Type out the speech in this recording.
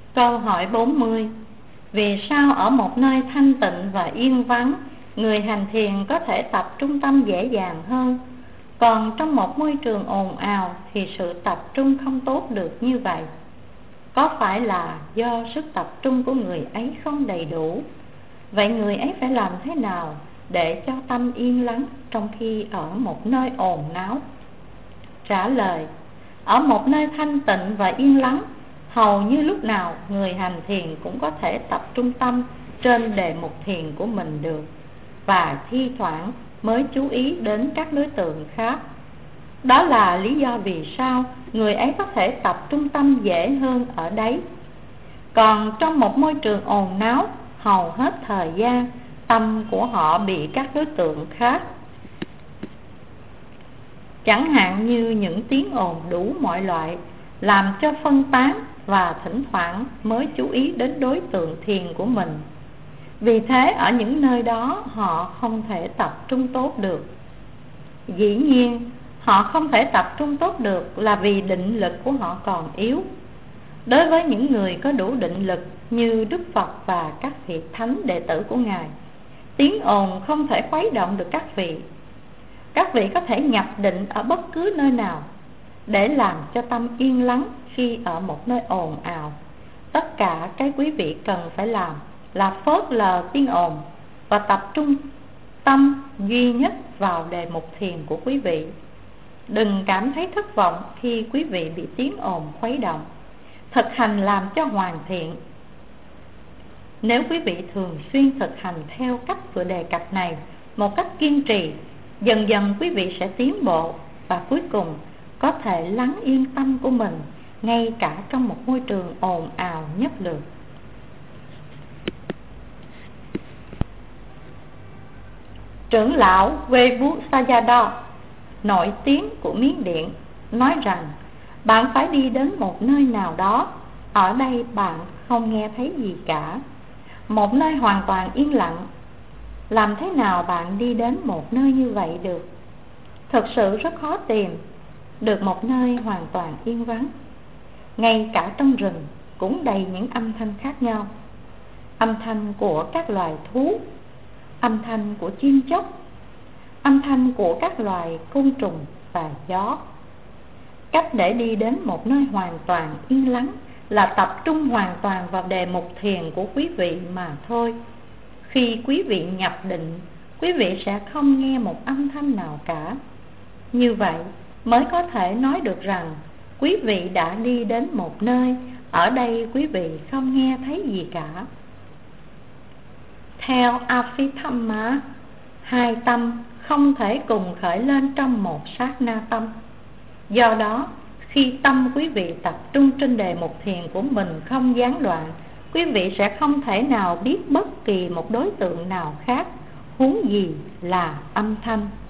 Câu hỏi 40. Vì sao ở một nơi thanh tịnh và yên vắng, người hành thiền có thể tập trung tâm dễ dàng hơn, còn trong một môi trường ồn ào thì sự tập trung không tốt được như vậy? Có phải là do sức tập trung của người ấy không đầy đủ? Vậy người ấy phải làm thế nào để cho tâm yên lắng trong khi ở một nơi ồn náo? Trả lời: ở một nơi thanh tịnh và yên lắng, hầu như lúc nào người hành thiền cũng có thể tập trung tâm trên đề mục thiền của mình được, và thi thoảng mới chú ý đến các đối tượng khác. Đó là lý do vì sao người ấy có thể tập trung tâm dễ hơn ở đấy. Còn trong một môi trường ồn náo, hầu hết thời gian tâm của họ bị các đối tượng khác, chẳng hạn như những tiếng ồn đủ mọi loại, làm cho phân tán, và thỉnh thoảng mới chú ý đến đối tượng thiền của mình. Vì thế ở những nơi đó họ không thể tập trung tốt được. Dĩ nhiên họ không thể tập trung tốt được là vì định lực của họ còn yếu. Đối với những người có đủ định lực như Đức Phật và các vị thánh đệ tử của Ngài, tiếng ồn không thể khuấy động được các vị. Các vị có thể nhập định ở bất cứ nơi nào để làm cho tâm yên lắng khi ở một nơi ồn ào. Tất cả cái quý vị cần phải làm là phớt lờ tiếng ồn và tập trung tâm duy nhất vào đề mục thiền của quý vị. Đừng cảm thấy thất vọng khi quý vị bị tiếng ồn khuấy động. Thực hành làm cho hoàn thiện. Nếu quý vị thường xuyên thực hành theo cách vừa đề cập này một cách kiên trì, dần dần quý vị sẽ tiến bộ, và cuối cùng có thể lắng yên tâm của mình ngay cả trong một môi trường ồn ào nhất lượt. Trưởng lão Webu Sayadaw, nổi tiếng của Miến Điện, nói rằng bạn phải đi đến một nơi nào đó, ở đây bạn không nghe thấy gì cả, một nơi hoàn toàn yên lặng. Làm thế nào bạn đi đến một nơi như vậy được? Thực sự rất khó tìm được một nơi hoàn toàn yên vắng. Ngay cả trong rừng cũng đầy những âm thanh khác nhau. Âm thanh của các loài thú, âm thanh của chim chóc, âm thanh của các loài côn trùng và gió. Cách để đi đến một nơi hoàn toàn yên lắng là tập trung hoàn toàn vào đề mục thiền của quý vị mà thôi. Khi quý vị nhập định, quý vị sẽ không nghe một âm thanh nào cả. Như vậy mới có thể nói được rằng quý vị đã đi đến một nơi, ở đây quý vị không nghe thấy gì cả. Theo Abhidhamma, hai tâm không thể cùng khởi lên trong một sát na tâm. Do đó, khi tâm quý vị tập trung trên đề mục thiền của mình không gián đoạn, quý vị sẽ không thể nào biết bất kỳ một đối tượng nào khác, huống gì là âm thanh.